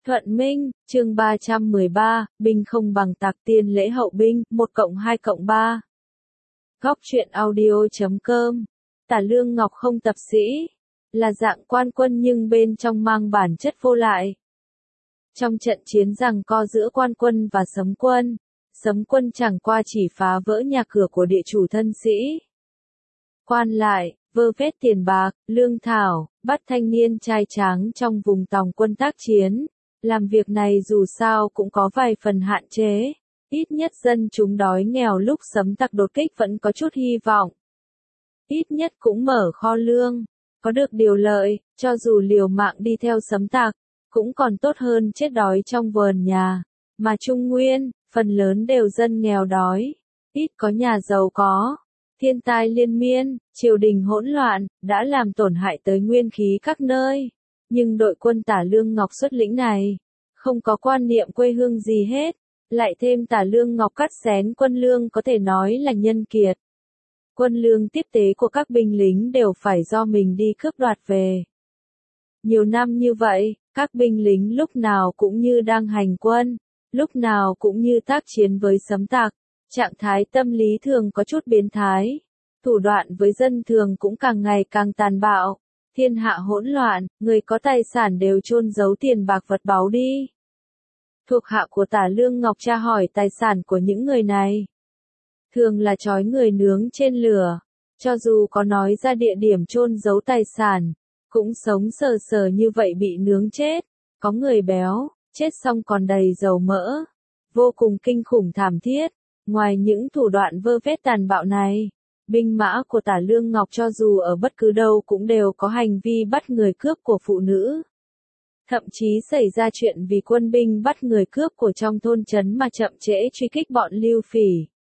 Thuận Minh, chương 313, binh không bằng tạc tiên lễ hậu binh, 1+2+3. Góc truyện audio.com. Tả Lương Ngọc không tập sĩ, là dạng quan quân nhưng bên trong mang bản chất vô lại. Trong trận chiến giằng co giữa quan quân và Sấm quân chẳng qua chỉ phá vỡ nhà cửa của địa chủ thân sĩ. Quan lại, vơ vét tiền bạc, lương thảo, bắt thanh niên trai tráng trong vùng tòng quân tác chiến. Làm việc này dù sao cũng có vài phần hạn chế, ít nhất dân chúng đói nghèo lúc Sấm tặc đột kích vẫn có chút hy vọng. Ít nhất cũng mở kho lương, có được điều lợi, cho dù liều mạng đi theo Sấm tặc, cũng còn tốt hơn chết đói trong vườn nhà. Mà Trung Nguyên, phần lớn đều dân nghèo đói, ít có nhà giàu có. Thiên tai liên miên, triều đình hỗn loạn, đã làm tổn hại tới nguyên khí các nơi. Nhưng đội quân Tả Lương Ngọc xuất lĩnh này, không có quan niệm quê hương gì hết, lại thêm Tả Lương Ngọc cắt xén quân lương có thể nói là nhân kiệt. Quân lương tiếp tế của các binh lính đều phải do mình đi cướp đoạt về. Nhiều năm như vậy, các binh lính lúc nào cũng như đang hành quân, lúc nào cũng như tác chiến với Sấm tặc, trạng thái tâm lý thường có chút biến thái, thủ đoạn với dân thường cũng càng ngày càng tàn bạo. Thiên hạ hỗn loạn, người có tài sản đều chôn giấu tiền bạc vật báu đi. Thuộc hạ của Tả Lương Ngọc tra hỏi tài sản của những người này. Thường là trói người nướng trên lửa, cho dù có nói ra địa điểm chôn giấu tài sản, cũng sống sờ sờ như vậy bị nướng chết. Có người béo, chết xong còn đầy dầu mỡ, vô cùng kinh khủng thảm thiết. Ngoài những thủ đoạn vơ vét tàn bạo này, binh mã của Tả Lương Ngọc cho dù ở bất cứ đâu cũng đều có hành vi bắt người cướp của phụ nữ. Thậm chí xảy ra chuyện vì quân binh bắt người cướp của trong thôn trấn mà chậm trễ truy kích bọn Lưu Phỉ.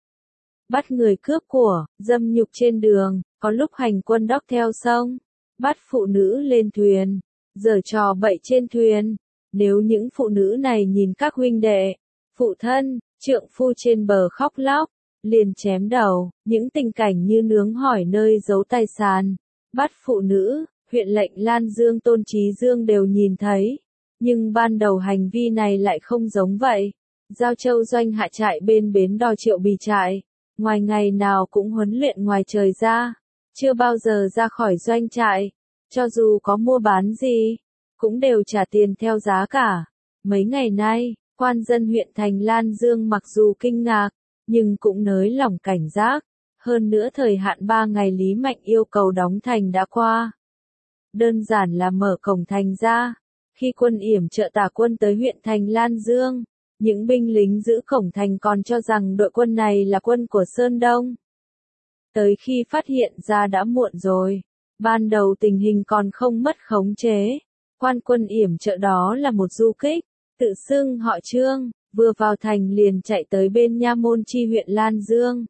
Bắt người cướp của, dâm nhục trên đường, có lúc hành quân đóc theo sông, bắt phụ nữ lên thuyền, giở trò bậy trên thuyền. Nếu những phụ nữ này nhìn các huynh đệ, phụ thân, trượng phu trên bờ khóc lóc, liền chém đầu. Những tình cảnh như nướng hỏi nơi giấu tài sản, bắt phụ nữ, huyện lệnh Lan Dương Tôn Trí Dương đều nhìn thấy. Nhưng ban đầu hành vi này lại không giống vậy. Giao Châu doanh hạ trại bên bến đò Triệu Bì trại, ngoài ngày nào cũng huấn luyện ngoài trời ra, chưa bao giờ ra khỏi doanh trại. Cho dù có mua bán gì, cũng đều trả tiền theo giá cả. Mấy ngày nay, quan dân huyện thành Lan Dương mặc dù kinh ngạc, nhưng cũng nới lỏng cảnh giác. Hơn nữa thời hạn 3 ngày Lý Mạnh yêu cầu đóng thành đã qua. Đơn giản là mở cổng thành ra. Khi quân yểm trợ Tả quân tới huyện thành Lan Dương, những binh lính giữ cổng thành còn cho rằng đội quân này là quân của Sơn Đông. Tới khi phát hiện ra đã muộn rồi. Ban đầu tình hình còn không mất khống chế. Quan quân yểm trợ đó là một du kích, tự xưng họ Trương, vừa vào thành liền chạy tới bên nha môn chi huyện Lan Dương.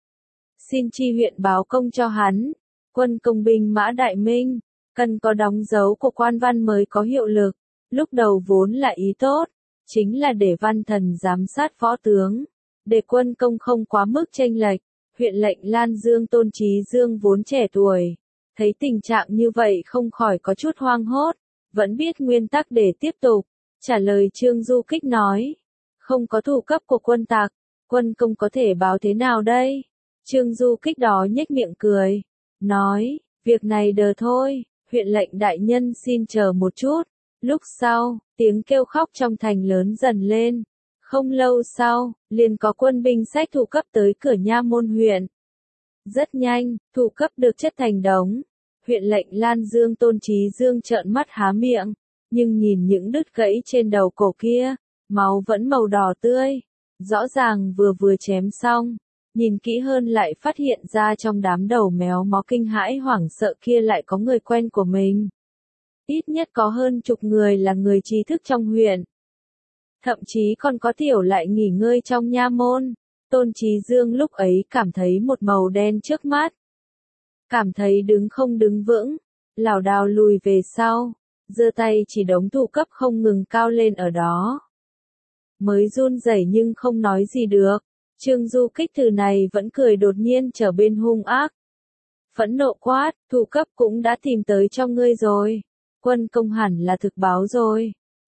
Xin chi huyện báo công cho hắn, quân công binh Mã Đại Minh, cần có đóng dấu của quan văn mới có hiệu lực. Lúc đầu vốn là ý tốt, chính là để văn thần giám sát võ tướng, để quân công không quá mức chênh lệch. Huyện lệnh Lan Dương Tôn Trí Dương vốn trẻ tuổi, thấy tình trạng như vậy không khỏi có chút hoang hốt, vẫn biết nguyên tắc để tiếp tục, trả lời Trương Du Kích nói, không có thủ cấp của quân tặc, quân công có thể báo thế nào đây? Trương Du Kích đó nhếch miệng cười, nói, việc này đờ thôi, huyện lệnh đại nhân xin chờ một chút. Lúc sau, tiếng kêu khóc trong thành lớn dần lên. Không lâu sau, liền có quân binh xách thủ cấp tới cửa nha môn huyện. Rất nhanh, thủ cấp được chất thành đống. Huyện lệnh Lan Dương Tôn Trí Dương trợn mắt há miệng, nhưng nhìn những đứt gãy trên đầu cổ kia, máu vẫn màu đỏ tươi, rõ ràng vừa chém xong. Nhìn kỹ hơn lại phát hiện ra trong đám đầu méo mó kinh hãi hoảng sợ kia lại có người quen của mình. Ít nhất có hơn chục người là người trí thức trong huyện. Thậm chí còn có tiểu lại nghỉ ngơi trong nha môn. Tôn Trí Dương lúc ấy cảm thấy một màu đen trước mắt. Cảm thấy đứng không đứng vững, lảo đảo lùi về sau, giơ tay chỉ đống thủ cấp không ngừng cao lên ở đó. Mới run rẩy nhưng không nói gì được. Trương Du Kích từ này vẫn cười đột nhiên trở bên hung ác. Phẫn nộ quát, thủ cấp cũng đã tìm tới cho ngươi rồi. Quân công hẳn là thực báo rồi.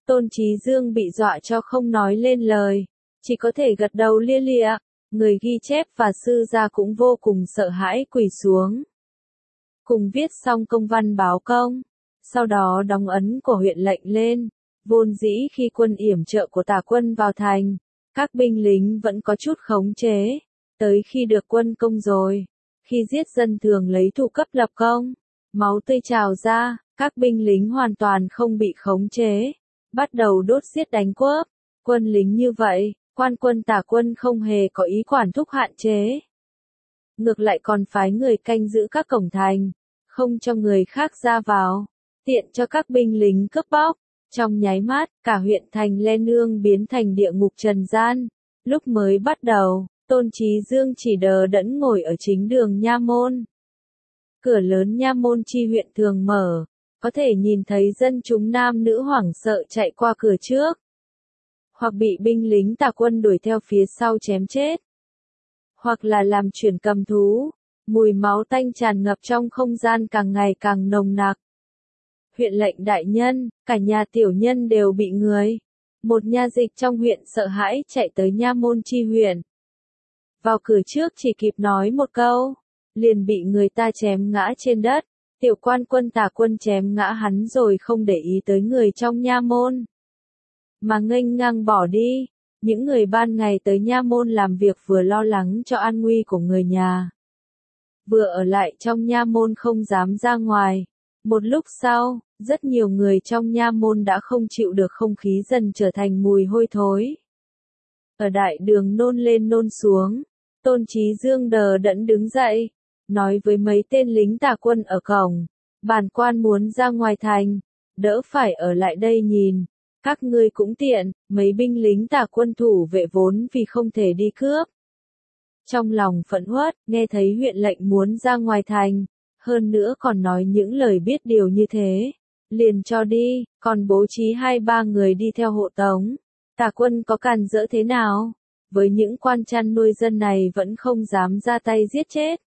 Tôn Chí Dương bị dọa cho không nói lên lời, chỉ có thể gật đầu lia lịa. Người ghi chép và sư gia cũng vô cùng sợ hãi quỳ xuống. Cùng viết xong công văn báo công, sau đó đóng ấn của huyện lệnh lên. Vốn dĩ khi quân yểm trợ của Tả quân vào thành, các binh lính vẫn có chút khống chế, tới khi được quân công rồi, khi giết dân thường lấy thủ cấp lập công, máu tươi trào ra, các binh lính hoàn toàn không bị khống chế, bắt đầu đốt giết đánh cướp. Quân lính như vậy, quan quân Tả quân không hề có ý quản thúc hạn chế. Ngược lại còn phái người canh giữ các cổng thành, không cho người khác ra vào, tiện cho các binh lính cướp bóc. Trong nháy mắt, cả huyện thành Len Nương biến thành địa ngục trần gian. Lúc mới bắt đầu, Tôn Chí Dương chỉ đờ đẫn ngồi ở chính đường nha môn. Cửa lớn nha môn chi huyện thường mở, có thể nhìn thấy dân chúng nam nữ hoảng sợ chạy qua cửa trước, hoặc bị binh lính Tả quân đuổi theo phía sau chém chết, hoặc là làm chuyển cầm thú. Mùi máu tanh tràn ngập trong không gian càng ngày càng nồng nặc. Huyện lệnh đại nhân, cả nhà tiểu nhân đều bị người. Một nha dịch trong huyện sợ hãi chạy tới nha môn chi huyện. Vào cửa trước chỉ kịp nói một câu, liền bị người ta chém ngã trên đất. Tiểu quan quân Tả quân chém ngã hắn rồi không để ý tới người trong nha môn, mà nghênh ngang bỏ đi. Những người ban ngày tới nha môn làm việc vừa lo lắng cho an nguy của người nhà, vừa ở lại trong nha môn không dám ra ngoài. Một lúc sau, rất nhiều người trong nha môn đã không chịu được không khí dần trở thành mùi hôi thối. Ở đại đường nôn lên nôn xuống, Tôn Chí Dương đờ đẫn đứng dậy, nói với mấy tên lính Tả quân ở cổng, bản quan muốn ra ngoài thành, đỡ phải ở lại đây nhìn, các ngươi cũng tiện. Mấy binh lính Tả quân thủ vệ vốn vì không thể đi cướp, trong lòng phẫn uất, nghe thấy huyện lệnh muốn ra ngoài thành, hơn nữa còn nói những lời biết điều như thế, liền cho đi, còn bố trí 2-3 người đi theo hộ tống. Tả quân có càn rỡ thế nào, với những quan chăn nuôi dân này vẫn không dám ra tay giết chết.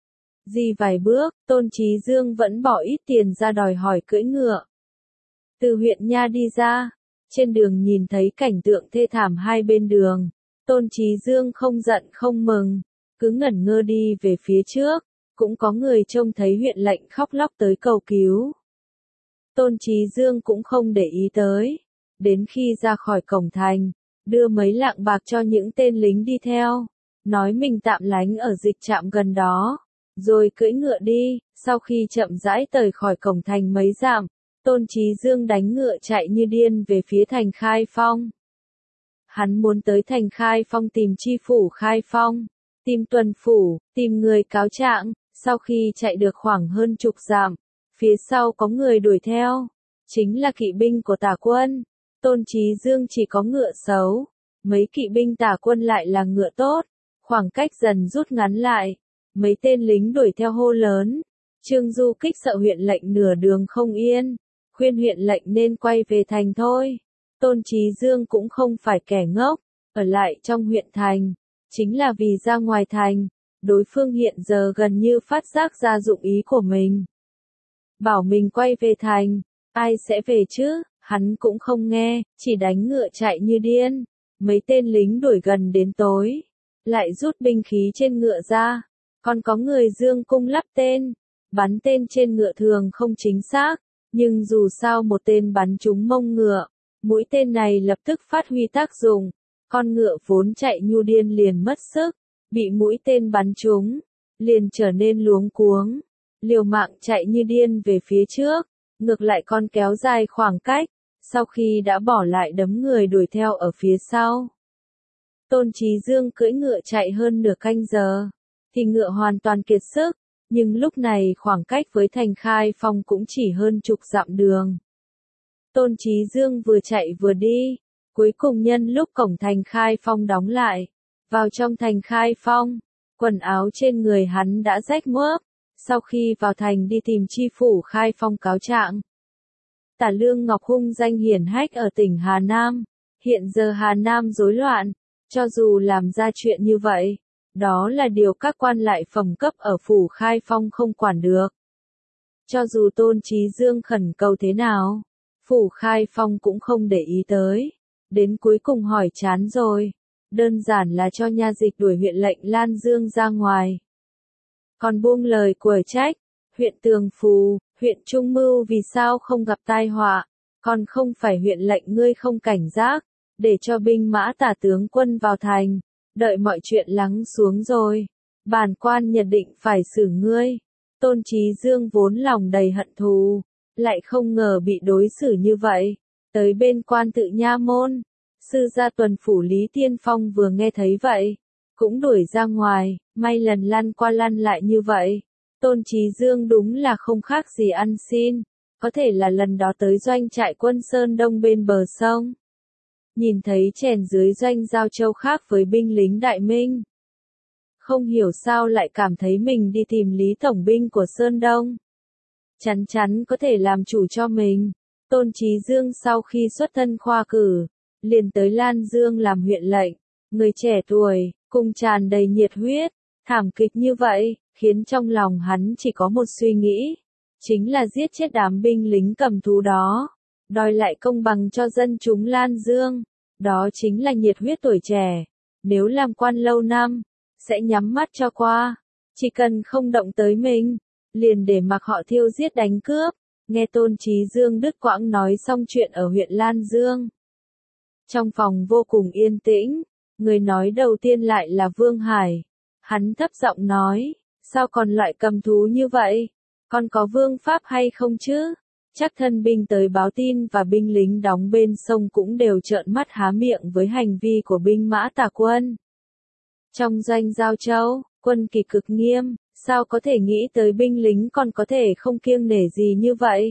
Đi vài bước, Tôn Chí Dương vẫn bỏ ít tiền ra đòi hỏi cưỡi ngựa. Từ huyện nha đi ra, trên đường nhìn thấy cảnh tượng thê thảm hai bên đường. Tôn Chí Dương không giận không mừng, cứ ngẩn ngơ đi về phía trước, cũng có người trông thấy huyện lệnh khóc lóc tới cầu cứu. Tôn Chí Dương cũng không để ý tới, đến khi ra khỏi cổng thành, đưa mấy lạng bạc cho những tên lính đi theo, nói mình tạm lánh ở dịch trạm gần đó, rồi cưỡi ngựa đi. Sau khi chậm rãi rời khỏi cổng thành mấy dặm, Tôn Chí Dương đánh ngựa chạy như điên về phía thành Khai Phong. Hắn muốn tới thành Khai Phong tìm chi phủ Khai Phong, tìm tuần phủ, tìm người cáo trạng. Sau khi chạy được khoảng hơn chục dặm, phía sau có người đuổi theo, chính là kỵ binh của Tả quân. Tôn Chí Dương chỉ có ngựa xấu, mấy kỵ binh Tả quân lại là ngựa tốt, khoảng cách dần rút ngắn lại. Mấy tên lính đuổi theo hô lớn, Trương Du Kích sợ huyện lệnh nửa đường không yên, khuyên huyện lệnh nên quay về thành thôi. Tôn Chí Dương cũng không phải kẻ ngốc, ở lại trong huyện thành, chính là vì ra ngoài thành, đối phương hiện giờ gần như phát giác ra dụng ý của mình. Bảo mình quay về thành, ai sẽ về chứ, hắn cũng không nghe, chỉ đánh ngựa chạy như điên. Mấy tên lính đuổi gần đến tối, lại rút binh khí trên ngựa ra, còn có người dương cung lắp tên, bắn tên trên ngựa thường không chính xác, nhưng dù sao một tên bắn trúng mông ngựa, mũi tên này lập tức phát huy tác dụng, con ngựa vốn chạy nhu điên liền mất sức, bị mũi tên bắn trúng, liền trở nên luống cuống, liều mạng chạy như điên về phía trước, ngược lại còn kéo dài khoảng cách, sau khi đã bỏ lại đấm người đuổi theo ở phía sau. Tôn Chí Dương cưỡi ngựa chạy hơn nửa canh giờ, thì ngựa hoàn toàn kiệt sức, nhưng lúc này khoảng cách với thành Khai Phong cũng chỉ hơn chục dặm đường. Tôn Chí Dương vừa chạy vừa đi, cuối cùng nhân lúc cổng thành Khai Phong đóng lại, vào trong thành Khai Phong, quần áo trên người hắn đã rách mướp, sau khi vào thành đi tìm chi phủ Khai Phong cáo trạng. Tả Lương Ngọc hung danh hiển hách ở tỉnh Hà Nam, hiện giờ Hà Nam rối loạn, cho dù làm ra chuyện như vậy, đó là điều các quan lại phẩm cấp ở phủ Khai Phong không quản được. Cho dù Tôn Chí Dương khẩn cầu thế nào, Phủ Khai Phong cũng không để ý tới. Đến cuối cùng hỏi chán rồi. Đơn giản là cho nha dịch đuổi huyện lệnh Lan Dương ra ngoài. Còn buông lời quở trách. Huyện Tường Phù, huyện Trung Mưu vì sao không gặp tai họa. Còn không phải huyện lệnh ngươi không cảnh giác. Để cho binh mã tả tướng quân vào thành. Đợi mọi chuyện lắng xuống rồi. Bản quan nhận định phải xử ngươi. Tôn Trí Dương vốn lòng đầy hận thù. Lại không ngờ bị đối xử như vậy. Tới bên quan tự nha môn. Sư gia tuần phủ Lý Tiên Phong vừa nghe thấy vậy. Cũng đuổi ra ngoài. May lần lăn qua lăn lại như vậy. Tôn Trí Dương đúng là không khác gì ăn xin. Có thể là lần đó tới doanh trại quân Sơn Đông bên bờ sông. Nhìn thấy chèn dưới doanh Giao Châu khác với binh lính Đại Minh. Không hiểu sao lại cảm thấy mình đi tìm Lý Tổng binh của Sơn Đông. Chắn chắn có thể làm chủ cho mình. Tôn Trí Dương sau khi xuất thân khoa cử, liền tới Lan Dương làm huyện lệnh. Người trẻ tuổi, cùng tràn đầy nhiệt huyết, thảm kịch như vậy, khiến trong lòng hắn chỉ có một suy nghĩ. Chính là giết chết đám binh lính cầm thú đó. Đòi lại công bằng cho dân chúng Lan Dương. Đó chính là nhiệt huyết tuổi trẻ. Nếu làm quan lâu năm, sẽ nhắm mắt cho qua. Chỉ cần không động tới mình, liền để mặc họ thiêu giết đánh cướp. Nghe Tôn Trí Dương đứt quãng nói xong chuyện ở huyện Lan Dương. Trong phòng vô cùng yên tĩnh, người nói đầu tiên lại là Vương Hải. Hắn thấp giọng nói, sao còn loại cầm thú như vậy? Còn có vương pháp hay không chứ? Chắc thân binh tới báo tin và binh lính đóng bên sông cũng đều trợn mắt há miệng với hành vi của binh mã tả quân. Trong doanh Giao Châu, quân kỷ cực nghiêm, sao có thể nghĩ tới binh lính còn có thể không kiêng nể gì như vậy?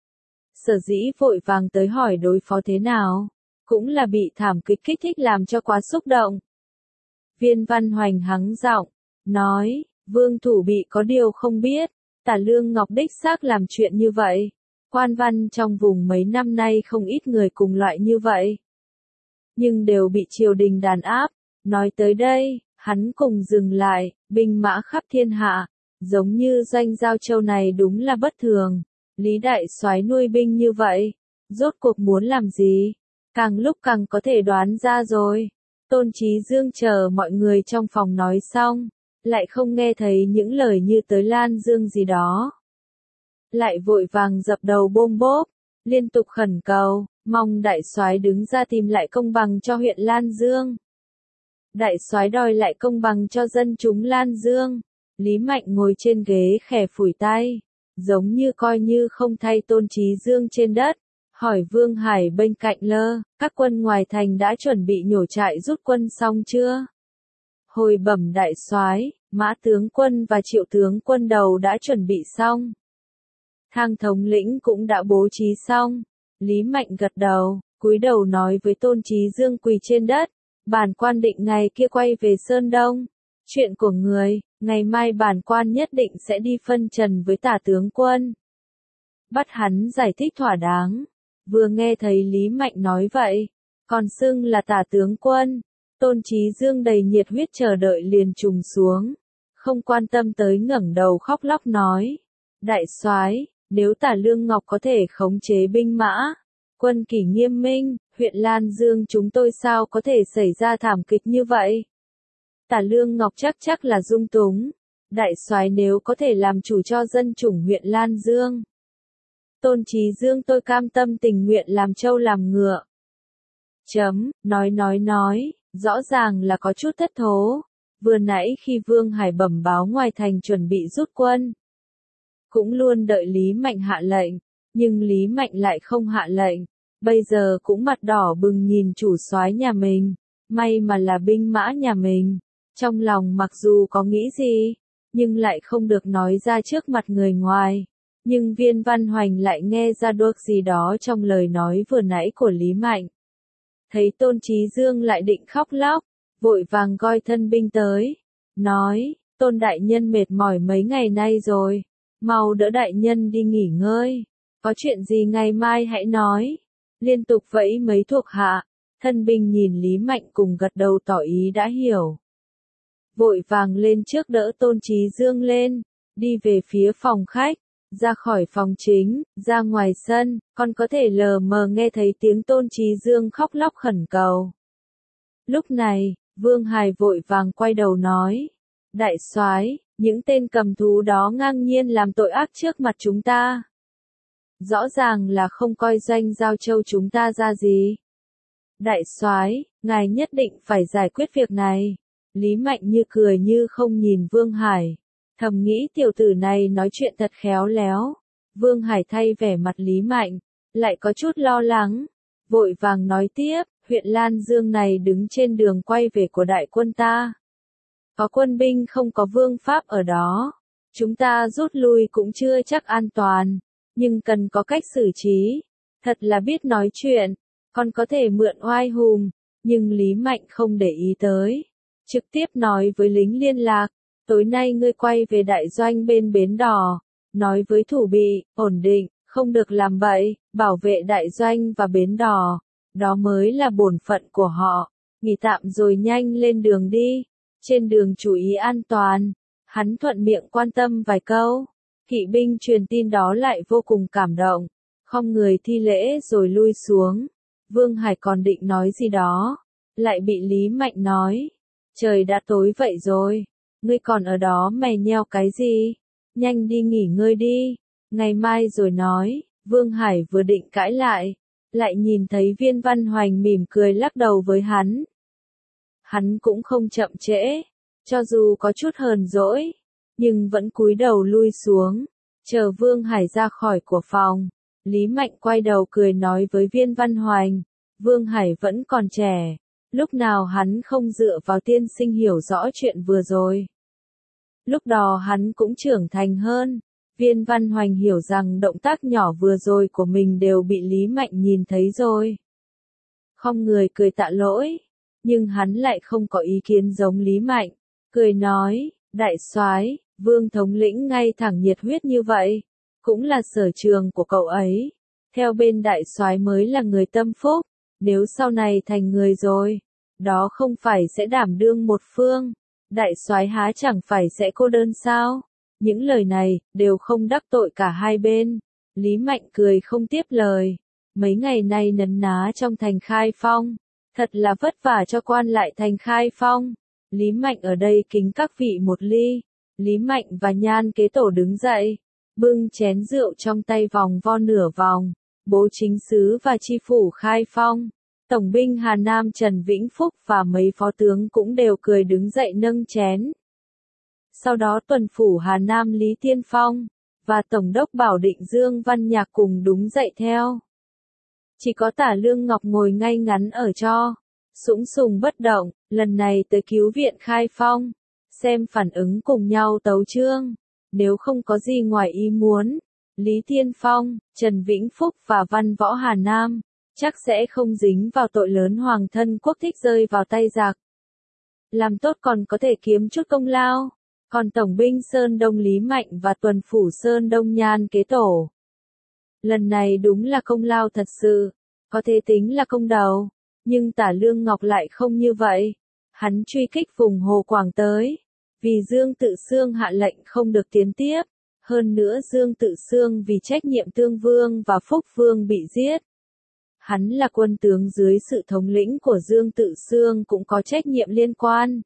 Sở dĩ vội vàng tới hỏi đối phó thế nào, cũng là bị thảm kịch kích thích làm cho quá xúc động. Viên Văn Hoành hắng giọng, nói, Vương thủ bị có điều không biết, Tả Lương Ngọc đích xác làm chuyện như vậy. Quan văn trong vùng mấy năm nay không ít người cùng loại như vậy. Nhưng đều bị triều đình đàn áp. Nói tới đây, hắn cùng dừng lại, binh mã khắp thiên hạ. Giống như doanh Giao Châu này đúng là bất thường. Lý Đại Soái nuôi binh như vậy. Rốt cuộc muốn làm gì? Càng lúc càng có thể đoán ra rồi. Tôn Trí Dương chờ mọi người trong phòng nói xong. Lại không nghe thấy những lời như tới Lan Dương gì đó. Lại vội vàng dập đầu bôm bốp, liên tục khẩn cầu, mong đại soái đứng ra tìm lại công bằng cho huyện Lan Dương. Đại soái đòi lại công bằng cho dân chúng Lan Dương. Lý Mạnh ngồi trên ghế khẽ phủi tay, giống như coi như không thay Tôn Trí Dương trên đất. Hỏi Vương Hải bên cạnh lơ, các quân ngoài thành đã chuẩn bị nhổ trại rút quân xong chưa? Hồi bẩm đại soái, Mã tướng quân và Triệu tướng quân đầu đã chuẩn bị xong. Thang thống lĩnh cũng đã bố trí xong. Lý Mạnh gật đầu, cúi đầu nói với Tôn Trí Dương quỳ trên đất. Bản quan định ngày kia quay về Sơn Đông. Chuyện của người, ngày mai bản quan nhất định sẽ đi phân trần với Tả tướng quân. Bắt hắn giải thích thỏa đáng. Vừa nghe thấy Lý Mạnh nói vậy, còn xưng là Tả tướng quân. Tôn Trí Dương đầy nhiệt huyết chờ đợi liền trùng xuống. Không quan tâm tới ngẩng đầu khóc lóc nói. Đại soái, nếu Tả Lương Ngọc có thể khống chế binh mã, quân kỷ nghiêm minh, huyện Lan Dương chúng tôi sao có thể xảy ra thảm kịch như vậy? Tả Lương Ngọc chắc là dung túng. Đại soái nếu có thể làm chủ cho dân chủng huyện Lan Dương. Tôn Trí Dương tôi cam tâm tình nguyện làm trâu làm ngựa. Nói, rõ ràng là có chút thất thố. Vừa nãy khi Vương Hải bẩm báo ngoài thành chuẩn bị rút quân, cũng luôn đợi Lý Mạnh hạ lệnh, nhưng Lý Mạnh lại không hạ lệnh. Bây giờ cũng mặt đỏ bừng nhìn chủ soái nhà mình, may mà là binh mã nhà mình. Trong lòng mặc dù có nghĩ gì, nhưng lại không được nói ra trước mặt người ngoài. Nhưng Viên Văn Hoành lại nghe ra được gì đó trong lời nói vừa nãy của Lý Mạnh. Thấy Tôn Trí Dương lại định khóc lóc, vội vàng gọi thân binh tới. Nói, Tôn đại nhân mệt mỏi mấy ngày nay rồi, mau đỡ đại nhân đi nghỉ ngơi. Có chuyện gì ngày mai hãy nói. Liên tục vẫy mấy thuộc hạ, thân binh nhìn Lý Mạnh cùng gật đầu tỏ ý đã hiểu. Vội vàng lên trước đỡ Tôn Trí Dương lên, đi về phía phòng khách. Ra khỏi phòng chính, ra ngoài sân, còn có thể lờ mờ nghe thấy tiếng Tôn Trí Dương khóc lóc khẩn cầu. Lúc này, Vương Hải vội vàng quay đầu nói. Đại soái, những tên cầm thú đó ngang nhiên làm tội ác trước mặt chúng ta. Rõ ràng là không coi Doanh Giao Châu chúng ta ra gì. Đại soái, ngài nhất định phải giải quyết việc này. Lý Mạnh như cười như không nhìn Vương Hải. Thầm nghĩ tiểu tử này nói chuyện thật khéo léo. Vương Hải thay vẻ mặt Lý Mạnh, lại có chút lo lắng. Vội vàng nói tiếp, huyện Lan Dương này đứng trên đường quay về của đại quân ta. Có quân binh không có vương pháp ở đó. Chúng ta rút lui cũng chưa chắc an toàn. Nhưng cần có cách xử trí. Thật là biết nói chuyện. Còn có thể mượn oai hùng. Nhưng Lý Mạnh không để ý tới. Trực tiếp nói với lính liên lạc. Tối nay ngươi quay về đại doanh bên bến đò. Nói với thủ bị, ổn định, không được làm bậy, bảo vệ đại doanh và bến đò. Đó mới là bổn phận của họ. Nghỉ tạm rồi nhanh lên đường đi. Trên đường chú ý an toàn. Hắn thuận miệng quan tâm vài câu. Kỵ binh truyền tin đó lại vô cùng cảm động. Không người thi lễ rồi lui xuống. Vương Hải còn định nói gì đó. Lại bị Lý Mạnh nói. Trời đã tối vậy rồi. Ngươi còn ở đó mày nheo cái gì? Nhanh đi nghỉ ngơi đi. Ngày mai rồi nói. Vương Hải vừa định cãi lại nhìn thấy Viên Văn Hoành mỉm cười lắc đầu với hắn. Hắn cũng không chậm trễ. Cho dù có chút hờn dỗi. Nhưng vẫn cúi đầu lui xuống. Chờ Vương Hải ra khỏi của phòng. Lý Mạnh quay đầu cười nói với Viên Văn Hoành. Vương Hải vẫn còn trẻ. Lúc nào hắn không dựa vào tiên sinh hiểu rõ chuyện vừa rồi. Lúc đó hắn cũng trưởng thành hơn. Viên Văn Hoành hiểu rằng động tác nhỏ vừa rồi của mình đều bị Lý Mạnh nhìn thấy rồi. Không người cười tạ lỗi. Nhưng hắn lại không có ý kiến giống Lý Mạnh. Cười nói, đại soái, Vương thống lĩnh ngay thẳng nhiệt huyết như vậy. Cũng là sở trường của cậu ấy. Theo bên đại soái mới là người tâm phúc. Nếu sau này thành người rồi. Đó không phải sẽ đảm đương một phương. Đại soái há chẳng phải sẽ cô đơn sao? Những lời này, đều không đắc tội cả hai bên. Lý Mạnh cười không tiếp lời. Mấy ngày nay nấn ná trong thành Khai Phong. Thật là vất vả cho quan lại thành Khai Phong. Lý Mạnh ở đây kính các vị một ly. Lý Mạnh và Nhan Kế Tổ đứng dậy. Bưng chén rượu trong tay vòng vo nửa vòng. Bố chính sứ và chi phủ Khai Phong. Tổng binh Hà Nam Trần Vĩnh Phúc và mấy phó tướng cũng đều cười đứng dậy nâng chén. Sau đó tuần phủ Hà Nam Lý Tiên Phong, và Tổng đốc Bảo Định Dương Văn Nhạc cùng đúng dậy theo. Chỉ có Tả Lương Ngọc ngồi ngay ngắn ở cho, sũng sùng bất động, lần này tới cứu viện Khai Phong, xem phản ứng cùng nhau tấu chương. Nếu không có gì ngoài ý muốn, Lý Tiên Phong, Trần Vĩnh Phúc và Văn Võ Hà Nam chắc sẽ không dính vào tội lớn hoàng thân quốc thích rơi vào tay giặc. Làm tốt còn có thể kiếm chút công lao. Còn Tổng binh Sơn Đông Lý Mạnh và tuần phủ Sơn Đông Nhan Kế Tổ. Lần này đúng là công lao thật sự. Có thể tính là công đầu. Nhưng Tả Lương Ngọc lại không như vậy. Hắn truy kích vùng Hồ Quảng tới. Vì Dương Tự Xương hạ lệnh không được tiến tiếp. Hơn nữa Dương Tự Xương vì trách nhiệm Tương Vương và Phúc Vương bị giết. Hắn là quân tướng dưới sự thống lĩnh của Dương Tự Xương cũng có trách nhiệm liên quan.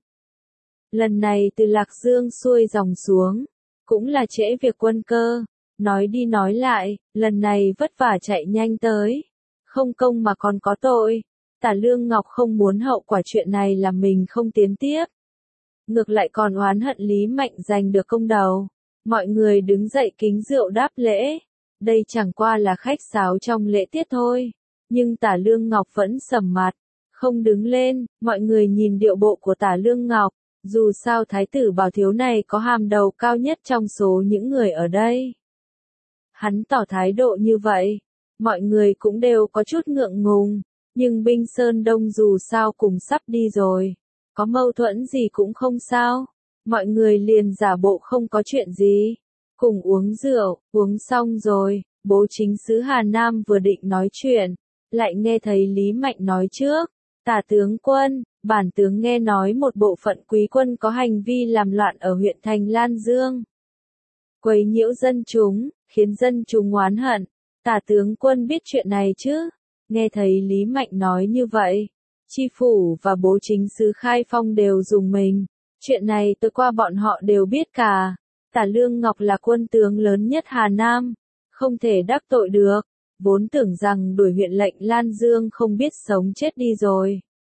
Lần này từ Lạc Dương xuôi dòng xuống, cũng là trễ việc quân cơ. Nói đi nói lại, lần này vất vả chạy nhanh tới. Không công mà còn có tội. Tả Lương Ngọc không muốn hậu quả chuyện này là mình không tiến tiếp. Ngược lại còn oán hận Lý Mạnh giành được công đầu. Mọi người đứng dậy kính rượu đáp lễ. Đây chẳng qua là khách sáo trong lễ tiết thôi. Nhưng Tả Lương Ngọc vẫn sầm mặt, không đứng lên. Mọi người nhìn điệu bộ của Tả Lương Ngọc. Dù sao Thái tử Bảo Thiếu này có hàm đầu cao nhất trong số những người ở đây. Hắn tỏ thái độ như vậy. Mọi người cũng đều có chút ngượng ngùng. Nhưng binh Sơn Đông dù sao cùng sắp đi rồi. Có mâu thuẫn gì cũng không sao. Mọi người liền giả bộ không có chuyện gì. Cùng uống rượu, uống xong rồi. Bố chính sứ Hà Nam vừa định nói chuyện. Lại nghe thấy Lý Mạnh nói trước. Tả tướng quân, bản tướng nghe nói một bộ phận quý quân có hành vi làm loạn ở huyện thành Lan Dương. quấy nhiễu dân chúng, khiến dân chúng oán hận. Tả tướng quân biết chuyện này chứ? Nghe thấy Lý Mạnh nói như vậy, tri phủ và bố chính sứ Khai Phong đều rùng mình. Chuyện này tối qua bọn họ đều biết cả. Tả Lương Ngọc là quân tướng lớn nhất Hà Nam, không thể đắc tội được. Vốn tưởng rằng đuổi huyện lệnh Lan Dương không biết sống chết đi rồi.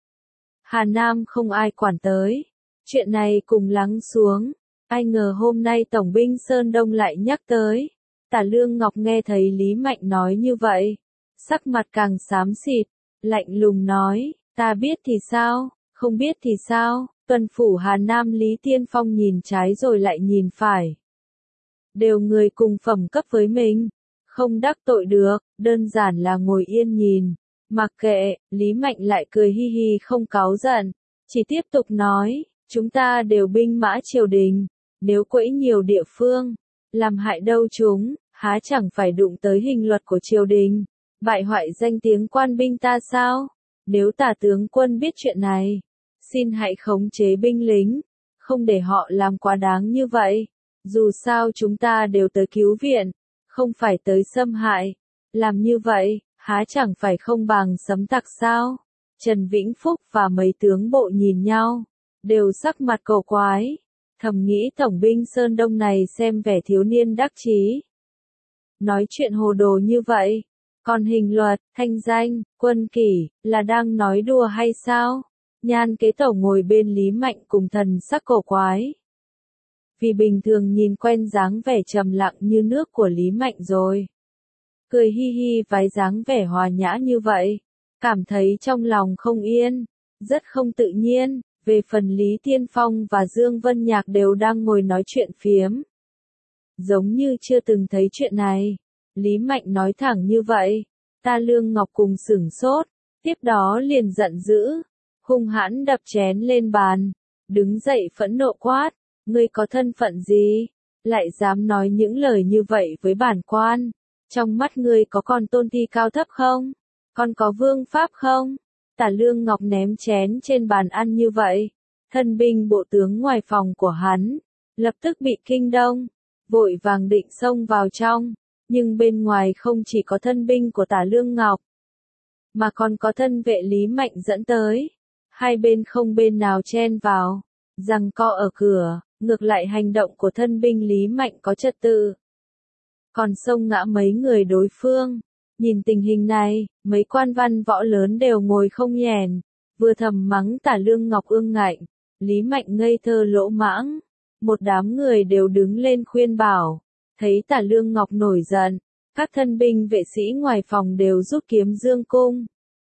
Hà Nam không ai quản tới. Chuyện này cùng lắng xuống. Ai ngờ hôm nay Tổng binh Sơn Đông lại nhắc tới. Tả Lương Ngọc nghe thấy Lý Mạnh nói như vậy, sắc mặt càng xám xịt, lạnh lùng nói, ta biết thì sao, không biết thì sao. Tuần phủ Hà Nam Lý Tiên Phong nhìn trái rồi lại nhìn phải. Đều người cùng phẩm cấp với mình, không đắc tội được, đơn giản là ngồi yên nhìn. Mặc kệ, Lý Mạnh lại cười hi hi không cáu giận, chỉ tiếp tục nói, chúng ta đều binh mã triều đình, nếu quẫy nhiều địa phương, làm hại đâu chúng, há chẳng phải đụng tới hình luật của triều đình, bại hoại danh tiếng quan binh ta sao? Nếu Tả tướng quân biết chuyện này, xin hãy khống chế binh lính, không để họ làm quá đáng như vậy. Dù sao chúng ta đều tới cứu viện, không phải tới xâm hại. Làm như vậy, há chẳng phải không bằng sấm tặc sao? Trần Vĩnh Phúc và mấy tướng bộ nhìn nhau, đều sắc mặt cổ quái, thầm nghĩ Tổng binh Sơn Đông này xem vẻ thiếu niên đắc chí. Nói chuyện hồ đồ như vậy, còn hình luật, thanh danh, quân kỷ, là đang nói đùa hay sao? Nhan Kế Tẩu ngồi bên Lý Mạnh cùng thần sắc cổ quái. Vì bình thường nhìn quen dáng vẻ trầm lặng như nước của Lý Mạnh rồi. Cười hi hi vái dáng vẻ hòa nhã như vậy, cảm thấy trong lòng không yên, rất không tự nhiên. Về phần Lý Tiên Phong và Dương Vân Nhạc đều đang ngồi nói chuyện phiếm. Giống như chưa từng thấy chuyện này. Lý Mạnh nói thẳng như vậy. Tả Lương Ngọc cùng sửng sốt, tiếp đó liền giận dữ, hung hãn đập chén lên bàn, đứng dậy phẫn nộ quát, ngươi có thân phận gì, lại dám nói những lời như vậy với bản quan, trong mắt ngươi có còn tôn ti cao thấp không, còn có vương pháp không? Tả Lương Ngọc ném chén trên bàn ăn như vậy, thân binh bộ tướng ngoài phòng của hắn, lập tức bị kinh động, vội vàng định xông vào trong, nhưng bên ngoài không chỉ có thân binh của Tả Lương Ngọc, mà còn có thân vệ Lý Mạnh dẫn tới. Hai bên không bên nào chen vào, giằng co ở cửa, ngược lại hành động của thân binh Lý Mạnh có trật tự. Còn xông ngã mấy người đối phương. Nhìn tình hình này, mấy quan văn võ lớn đều ngồi không nhèn, vừa thầm mắng Tả Lương Ngọc ương ngạnh, Lý Mạnh ngây thơ lỗ mãng. Một đám người đều đứng lên khuyên bảo, thấy Tả Lương Ngọc nổi giận, các thân binh vệ sĩ ngoài phòng đều rút kiếm dương cung.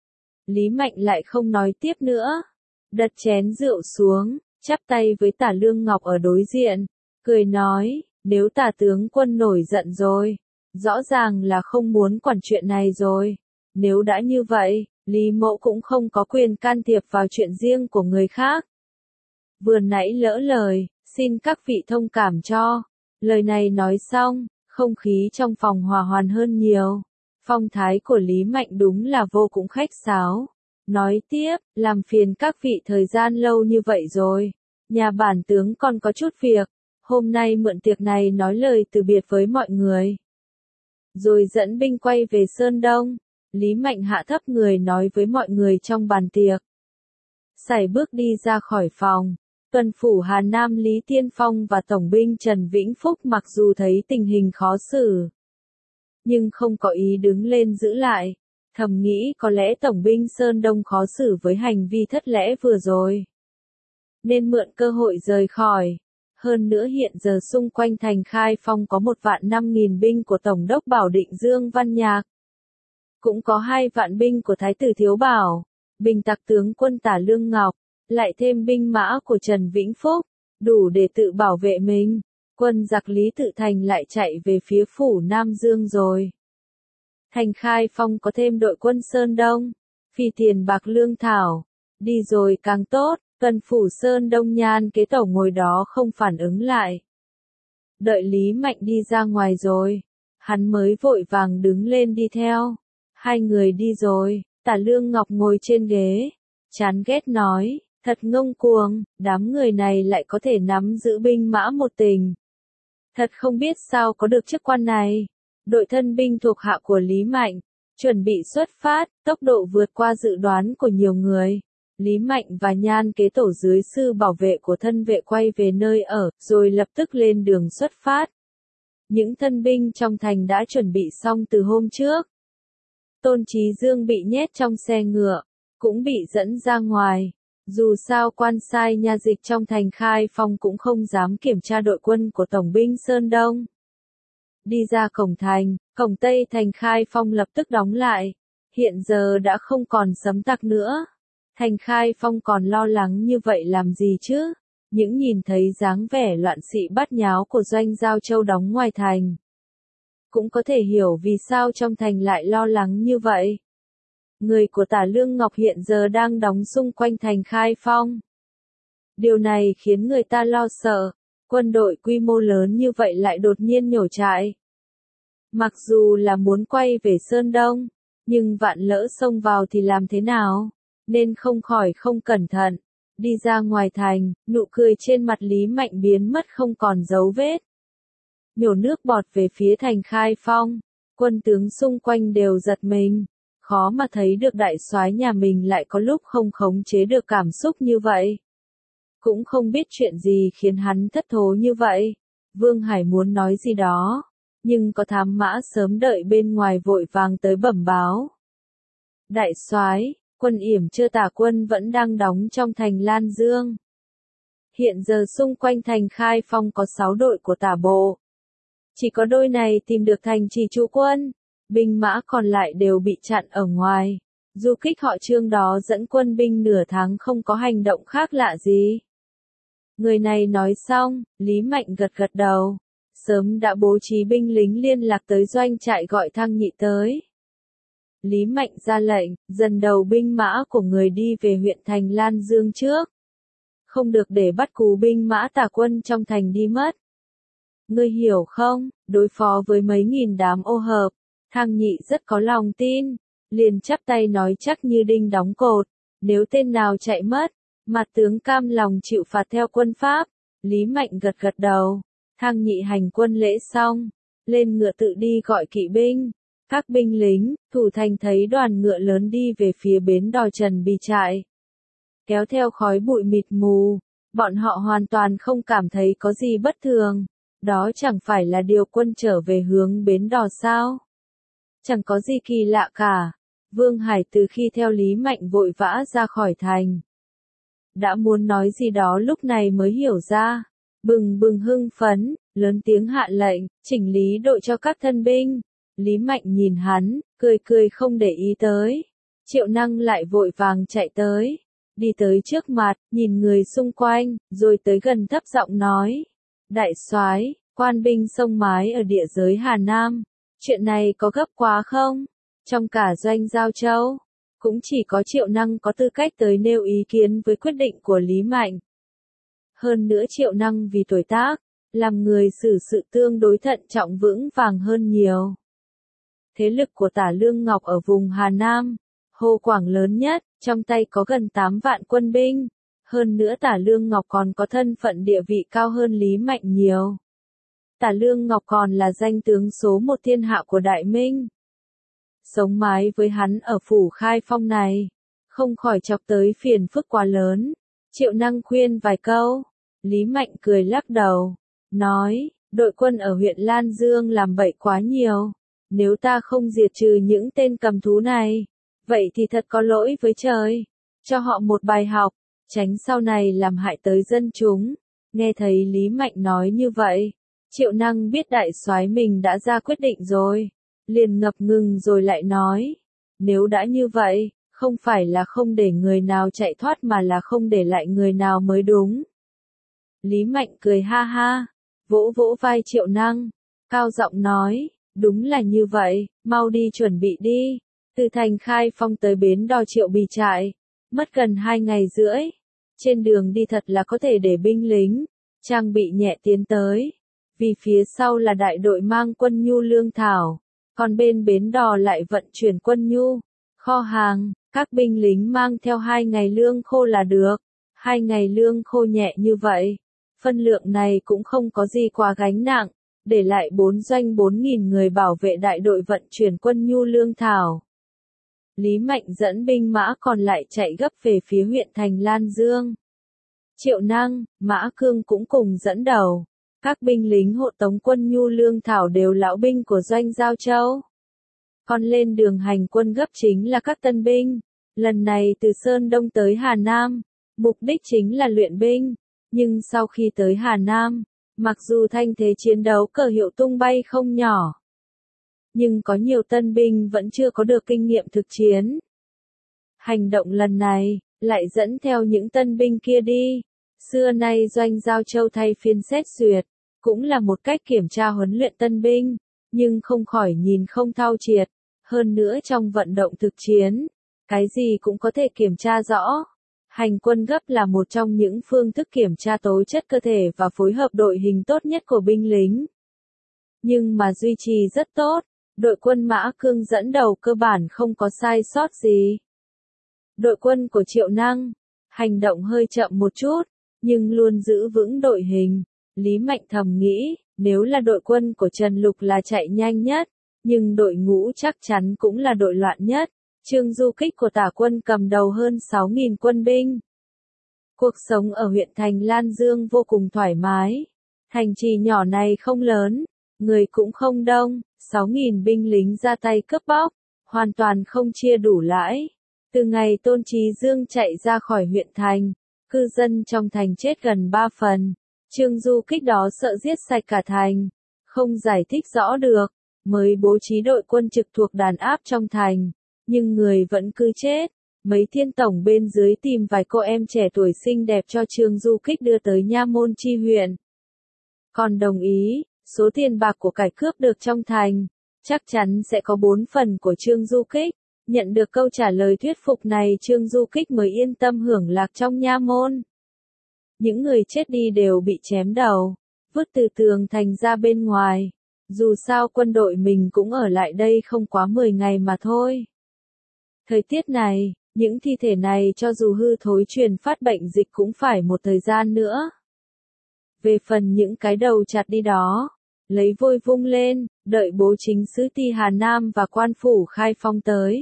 Lý Mạnh lại không nói tiếp nữa, đặt chén rượu xuống, chắp tay với Tả Lương Ngọc ở đối diện, cười nói, nếu Tả tướng quân nổi giận rồi, rõ ràng là không muốn quản chuyện này rồi. Nếu đã như vậy, Lý Mỗ cũng không có quyền can thiệp vào chuyện riêng của người khác. Vừa nãy lỡ lời, xin các vị thông cảm cho. Lời này nói xong, không khí trong phòng hòa hoãn hơn nhiều. Phong thái của Lý Mạnh đúng là vô cùng khách sáo. Nói tiếp, làm phiền các vị thời gian lâu như vậy rồi. Nhà bản tướng còn có chút việc. Hôm nay mượn tiệc này nói lời từ biệt với mọi người. Rồi dẫn binh quay về Sơn Đông. Lý Mạnh hạ thấp người nói với mọi người trong bàn tiệc. Sải bước đi ra khỏi phòng. Tuần phủ Hà Nam Lý Tiên Phong và Tổng binh Trần Vĩnh Phúc mặc dù thấy tình hình khó xử, nhưng không có ý đứng lên giữ lại. Thầm nghĩ có lẽ Tổng binh Sơn Đông khó xử với hành vi thất lễ vừa rồi, nên mượn cơ hội rời khỏi. Hơn nữa hiện giờ xung quanh thành Khai Phong có 1.500.000 binh của Tổng đốc Bảo Định Dương Văn Nhạc. Cũng có 2 vạn binh của Thái tử Thiếu Bảo, bình tặc tướng quân Tả Lương Ngọc, lại thêm binh mã của Trần Vĩnh Phúc, đủ để tự bảo vệ mình. Quân giặc Lý Tự Thành lại chạy về phía phủ Nam Dương rồi. Thành Khai Phong có thêm đội quân Sơn Đông, phi tiền bạc lương thảo, đi rồi càng tốt. Tuần phủ Sơn Đông Nhan Kế Tẩu ngồi đó không phản ứng lại. Đợi Lý Mạnh đi ra ngoài rồi, hắn mới vội vàng đứng lên đi theo. Hai người đi rồi, Tả Lương Ngọc ngồi trên ghế, chán ghét nói, thật ngông cuồng, đám người này lại có thể nắm giữ binh mã một tình. Thật không biết sao có được chức quan này. Đội thân binh thuộc hạ của Lý Mạnh, chuẩn bị xuất phát, tốc độ vượt qua dự đoán của nhiều người. Lý Mạnh và Nhan Kế Tổ dưới sự bảo vệ của thân vệ quay về nơi ở, rồi lập tức lên đường xuất phát. Những thân binh trong thành đã chuẩn bị xong từ hôm trước. Tôn Chí Dương bị nhét trong xe ngựa, cũng bị dẫn ra ngoài. Dù sao quan sai nha dịch trong thành Khai Phong cũng không dám kiểm tra đội quân của Tổng binh Sơn Đông. Đi ra cổng thành, cổng Tây thành Khai Phong lập tức đóng lại. Hiện giờ đã không còn sấm tặc nữa. Thành Khai Phong còn lo lắng như vậy làm gì chứ? Những nhìn thấy dáng vẻ loạn xị bát nháo của doanh Giao Châu đóng ngoài thành. Cũng có thể hiểu vì sao trong thành lại lo lắng như vậy. Người của Tả Lương Ngọc hiện giờ đang đóng xung quanh thành Khai Phong. Điều này khiến người ta lo sợ, quân đội quy mô lớn như vậy lại đột nhiên nhổ trại. Mặc dù là muốn quay về Sơn Đông, nhưng vạn lỡ xông vào thì làm thế nào, nên không khỏi không cẩn thận. Đi ra ngoài thành, nụ cười trên mặt Lý Mạnh biến mất không còn dấu vết. Nhổ nước bọt về phía thành Khai Phong, quân tướng xung quanh đều giật mình. Khó mà thấy được đại soái nhà mình lại có lúc không khống chế được cảm xúc như vậy. Cũng không biết chuyện gì khiến hắn thất thố như vậy. Vương Hải muốn nói gì đó, nhưng có thám mã sớm đợi bên ngoài vội vàng tới bẩm báo. Đại soái, quân Yểm Chơ Tả quân vẫn đang đóng trong thành Lan Dương. Hiện giờ xung quanh thành Khai Phong có 6 đội của Tả bộ. Chỉ có đôi này tìm được thành trì trụ quân. Binh mã còn lại đều bị chặn ở ngoài. Du kích họ Trương đó dẫn quân binh nửa tháng không có hành động khác lạ gì. Người này nói xong, Lý Mạnh gật gật đầu. Sớm đã bố trí binh lính liên lạc tới doanh trại gọi Thang Nhị tới. Lý Mạnh ra lệnh, dần đầu binh mã của người đi về huyện thành Lan Dương trước. Không được để bắt cú binh mã Tả quân trong thành đi mất. Ngươi hiểu không, đối phó với mấy nghìn đám ô hợp. Thang Nhị rất có lòng tin, liền chắp tay nói chắc như đinh đóng cột, nếu tên nào chạy mất, mặt tướng cam lòng chịu phạt theo quân pháp. Lý Mạnh gật gật đầu, Thang Nhị hành quân lễ xong, lên ngựa tự đi gọi kỵ binh. Các binh lính, thủ thành thấy đoàn ngựa lớn đi về phía bến đò Trần Bì trại. Kéo theo khói bụi mịt mù, bọn họ hoàn toàn không cảm thấy có gì bất thường, đó chẳng phải là điều quân trở về hướng bến đò sao? Chẳng có gì kỳ lạ cả. Vương Hải từ khi theo Lý Mạnh vội vã ra khỏi thành. Đã muốn nói gì đó lúc này mới hiểu ra. Bừng bừng hưng phấn, lớn tiếng hạ lệnh, chỉnh lý đội cho các thân binh. Lý Mạnh nhìn hắn, cười cười không để ý tới. Triệu Năng lại vội vàng chạy tới. Đi tới trước mặt, nhìn người xung quanh, rồi tới gần thấp giọng nói. Đại soái, quan binh sông Mái ở địa giới Hà Nam. Chuyện này có gấp quá không? Trong cả doanh Giao Châu, cũng chỉ có Triệu Năng có tư cách tới nêu ý kiến với quyết định của Lý Mạnh. Hơn nữa Triệu Năng vì tuổi tác, làm người xử sự tương đối thận trọng vững vàng hơn nhiều. Thế lực của Tả Lương Ngọc ở vùng Hà Nam, Hồ Quảng lớn nhất, trong tay có gần 8 vạn quân binh. Hơn nữa Tả Lương Ngọc còn có thân phận địa vị cao hơn Lý Mạnh nhiều. Tả Lương Ngọc còn là danh tướng số 1 thiên hạ của Đại Minh. Sống mái với hắn ở phủ Khai Phong này, không khỏi chọc tới phiền phức quá lớn. Triệu Năng khuyên vài câu, Lý Mạnh cười lắc đầu, nói, đội quân ở huyện Lan Dương làm bậy quá nhiều. Nếu ta không diệt trừ những tên cầm thú này, vậy thì thật có lỗi với trời. Cho họ một bài học, tránh sau này làm hại tới dân chúng. Nghe thấy Lý Mạnh nói như vậy, Triệu Năng biết đại soái mình đã ra quyết định rồi, liền ngập ngừng rồi lại nói, nếu đã như vậy, không phải là không để người nào chạy thoát mà là không để lại người nào mới đúng. Lý Mạnh cười ha ha, vỗ vỗ vai Triệu Năng, cao giọng nói, đúng là như vậy, mau đi chuẩn bị đi. Từ thành Khai Phong tới bến đò Triệu Bì trại, mất gần 2 ngày rưỡi. Trên đường đi thật là có thể để binh lính, trang bị nhẹ tiến tới. Vì phía sau là đại đội mang quân nhu lương thảo, còn bên bến đò lại vận chuyển quân nhu, kho hàng, các binh lính mang theo 2 ngày lương khô là được. 2 ngày lương khô nhẹ như vậy, phân lượng này cũng không có gì quá gánh nặng, để lại 4 doanh 4.000 người bảo vệ đại đội vận chuyển quân nhu lương thảo. Lý Mạnh dẫn binh mã còn lại chạy gấp về phía huyện thành Lan Dương. Triệu Năng, Mã Cương cũng cùng dẫn đầu. Các binh lính hộ tống quân nhu lương thảo đều lão binh của doanh Giao Châu. Còn lên đường hành quân gấp chính là các tân binh. Lần này từ Sơn Đông tới Hà Nam, mục đích chính là luyện binh. Nhưng sau khi tới Hà Nam, mặc dù thanh thế chiến đấu cờ hiệu tung bay không nhỏ, nhưng có nhiều tân binh vẫn chưa có được kinh nghiệm thực chiến. Hành động lần này, lại dẫn theo những tân binh kia đi. Xưa nay doanh Giao Châu thay phiên xét duyệt, cũng là một cách kiểm tra huấn luyện tân binh, nhưng không khỏi nhìn không thao triệt. Hơn nữa trong vận động thực chiến, cái gì cũng có thể kiểm tra rõ. Hành quân gấp là một trong những phương thức kiểm tra tố chất cơ thể và phối hợp đội hình tốt nhất của binh lính. Nhưng mà duy trì rất tốt, đội quân Mã Cương dẫn đầu cơ bản không có sai sót gì. Đội quân của Triệu Năng, hành động hơi chậm một chút, nhưng luôn giữ vững đội hình. Lý Mạnh thầm nghĩ, nếu là đội quân của Trần Lục là chạy nhanh nhất, nhưng đội ngũ chắc chắn cũng là đội loạn nhất. Trương Du Kích của Tả quân cầm đầu hơn 6.000 quân binh. Cuộc sống ở huyện thành Lan Dương vô cùng thoải mái. Thành trì nhỏ này không lớn, người cũng không đông, 6.000 binh lính ra tay cướp bóc, hoàn toàn không chia đủ lãi. Từ ngày Tôn Trí Dương chạy ra khỏi huyện thành, cư dân trong thành chết gần 3 phần. Trương Du Kích đó sợ giết sạch cả thành, không giải thích rõ được, mới bố trí đội quân trực thuộc đàn áp trong thành, nhưng người vẫn cứ chết. Mấy thiên tổng bên dưới tìm vài cô em trẻ tuổi xinh đẹp cho Trương Du Kích đưa tới nha môn chi huyện. Còn đồng ý, số tiền bạc của cải cướp được trong thành, chắc chắn sẽ có 4 phần của Trương Du Kích. Nhận được câu trả lời thuyết phục này Trương Du Kích mới yên tâm hưởng lạc trong nha môn. Những người chết đi đều bị chém đầu, vứt từ tường thành ra bên ngoài. Dù sao quân đội mình cũng ở lại đây không quá 10 ngày mà thôi. Thời tiết này, những thi thể này cho dù hư thối truyền phát bệnh dịch cũng phải một thời gian nữa. Về phần những cái đầu chặt đi đó, lấy vôi vung lên, đợi bố chính sứ Ti Hà Nam và quan phủ Khai Phong tới.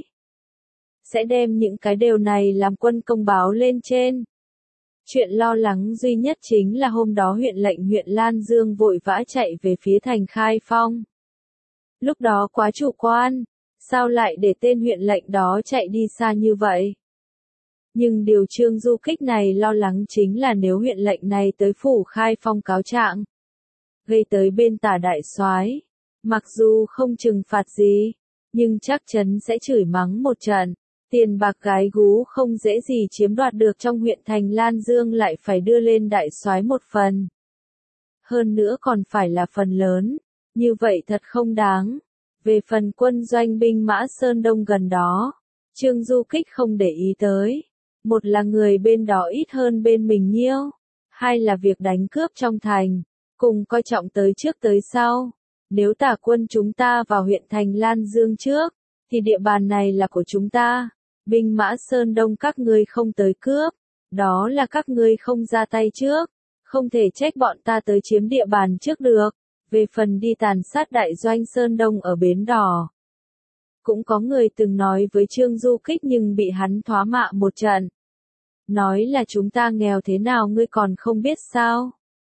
Sẽ đem những cái đều này làm quân công báo lên trên. Chuyện lo lắng duy nhất chính là hôm đó huyện Lan Dương vội vã chạy về phía thành Khai Phong. Lúc đó quá chủ quan, sao lại để tên huyện lệnh đó chạy đi xa như vậy? Nhưng điều Trương Du Kích này lo lắng chính là nếu huyện lệnh này tới phủ Khai Phong cáo trạng, gây tới bên Tả đại soái, mặc dù không trừng phạt gì, nhưng chắc chắn sẽ chửi mắng một trận. Tiền bạc gái gú không dễ gì chiếm đoạt được trong huyện thành Lan Dương lại phải đưa lên đại soái một phần. Hơn nữa còn phải là phần lớn, như vậy thật không đáng. Về phần quân doanh binh mã Sơn Đông gần đó, Trương Du Kích không để ý tới. Một là người bên đó ít hơn bên mình nhiêu, hai là việc đánh cướp trong thành, cùng coi trọng tới trước tới sau. Nếu Tả quân chúng ta vào huyện thành Lan Dương trước, thì địa bàn này là của chúng ta. Binh mã Sơn Đông các ngươi không tới cướp, đó là các ngươi không ra tay trước, không thể trách bọn ta tới chiếm địa bàn trước được. Về phần đi tàn sát đại doanh Sơn Đông ở Bến Đỏ, cũng có người từng nói với Trương Du Kích nhưng bị hắn thoá mạ một trận. Nói là chúng ta nghèo thế nào ngươi còn không biết sao?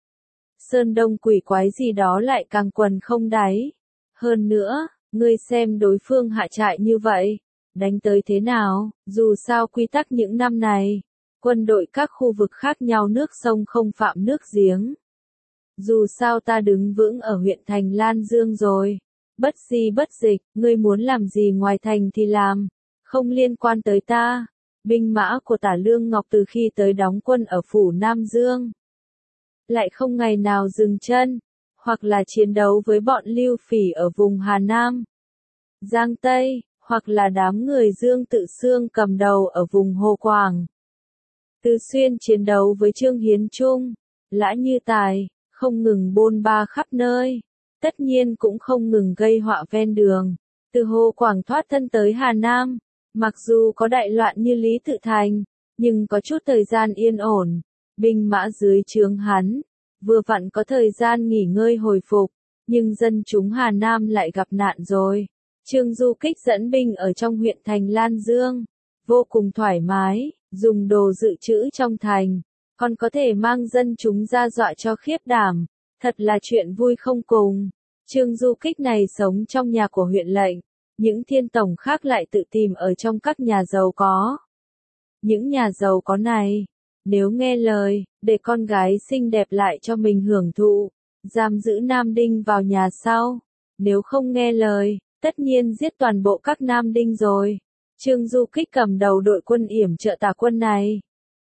Sơn Đông quỷ quái gì đó lại càng quần không đáy. Hơn nữa, ngươi xem đối phương hạ trại như vậy, đánh tới thế nào? Dù sao quy tắc những năm này, quân đội các khu vực khác nhau nước sông không phạm nước giếng. Dù sao ta đứng vững ở huyện thành Lan Dương rồi. Bất di bất dịch, ngươi muốn làm gì ngoài thành thì làm, không liên quan tới ta. Binh mã của Tả Lương Ngọc từ khi tới đóng quân ở phủ Nam Dương, lại không ngày nào dừng chân, hoặc là chiến đấu với bọn Lưu Phỉ ở vùng Hà Nam, Giang Tây, hoặc là đám người Dương Tự Xương cầm đầu ở vùng Hồ Quảng. Từ xuyên chiến đấu với Trương Hiến Trung, Lã Như Tài, không ngừng bôn ba khắp nơi, tất nhiên cũng không ngừng gây họa ven đường. Từ Hồ Quảng thoát thân tới Hà Nam, mặc dù có đại loạn như Lý Tự Thành, nhưng có chút thời gian yên ổn, binh mã dưới trướng hắn, vừa vặn có thời gian nghỉ ngơi hồi phục. Nhưng dân chúng Hà Nam lại gặp nạn rồi. Trương Du Kích dẫn binh ở trong huyện thành Lan Dương, vô cùng thoải mái, dùng đồ dự trữ trong thành, còn có thể mang dân chúng ra dọa cho khiếp đảm, thật là chuyện vui không cùng. Trương Du Kích này sống trong nhà của huyện lệnh, những thiên tổng khác lại tự tìm ở trong các nhà giàu có. Những nhà giàu có này, nếu nghe lời, để con gái xinh đẹp lại cho mình hưởng thụ, giam giữ nam đinh vào nhà sau. Nếu không nghe lời, tất nhiên giết toàn bộ các nam đinh rồi. Trương Du Kích cầm đầu đội quân yểm trợ tà quân này.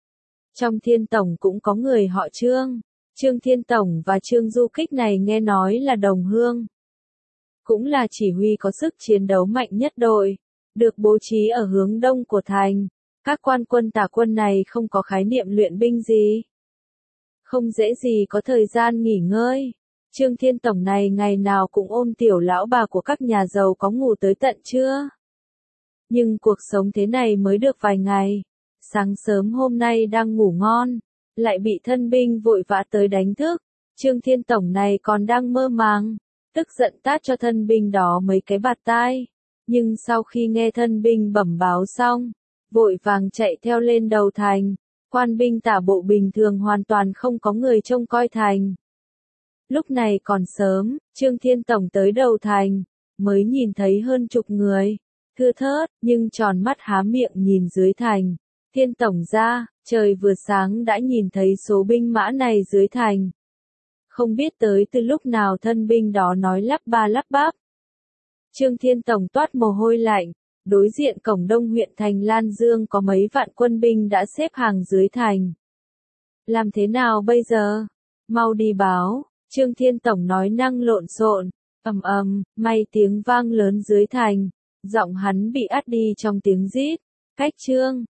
Trong thiên tổng cũng có người họ Trương. Trương Thiên Tổng và Trương Du Kích này nghe nói là đồng hương. Cũng là chỉ huy có sức chiến đấu mạnh nhất đội, được bố trí ở hướng đông của thành. Các quan quân tà quân này không có khái niệm luyện binh gì. Không dễ gì có thời gian nghỉ ngơi. Trương Thiên Tổng này ngày nào cũng ôm tiểu lão bà của các nhà giàu có ngủ tới tận trưa. Nhưng cuộc sống thế này mới được vài ngày. Sáng sớm hôm nay đang ngủ ngon, lại bị thân binh vội vã tới đánh thức. Trương Thiên Tổng này còn đang mơ màng, tức giận tát cho thân binh đó mấy cái bạt tai. Nhưng sau khi nghe thân binh bẩm báo xong, vội vàng chạy theo lên đầu thành. Quan binh tả bộ bình thường hoàn toàn không có người trông coi thành. Lúc này còn sớm, Trương Thiên Tổng tới đầu thành, mới nhìn thấy hơn chục người, thưa thớt, nhưng tròn mắt há miệng nhìn dưới thành. Thiên Tổng ra, trời vừa sáng đã nhìn thấy số binh mã này dưới thành. Không biết tới từ lúc nào thân binh đó nói lắp ba lắp bắp. Trương Thiên Tổng toát mồ hôi lạnh, đối diện cổng đông huyện thành Lan Dương có mấy vạn quân binh đã xếp hàng dưới thành. Làm thế nào bây giờ? Mau đi báo, Trương Thiên Tổng nói năng lộn xộn, may tiếng vang lớn dưới thành, giọng hắn bị át đi trong tiếng rít. Cách Trương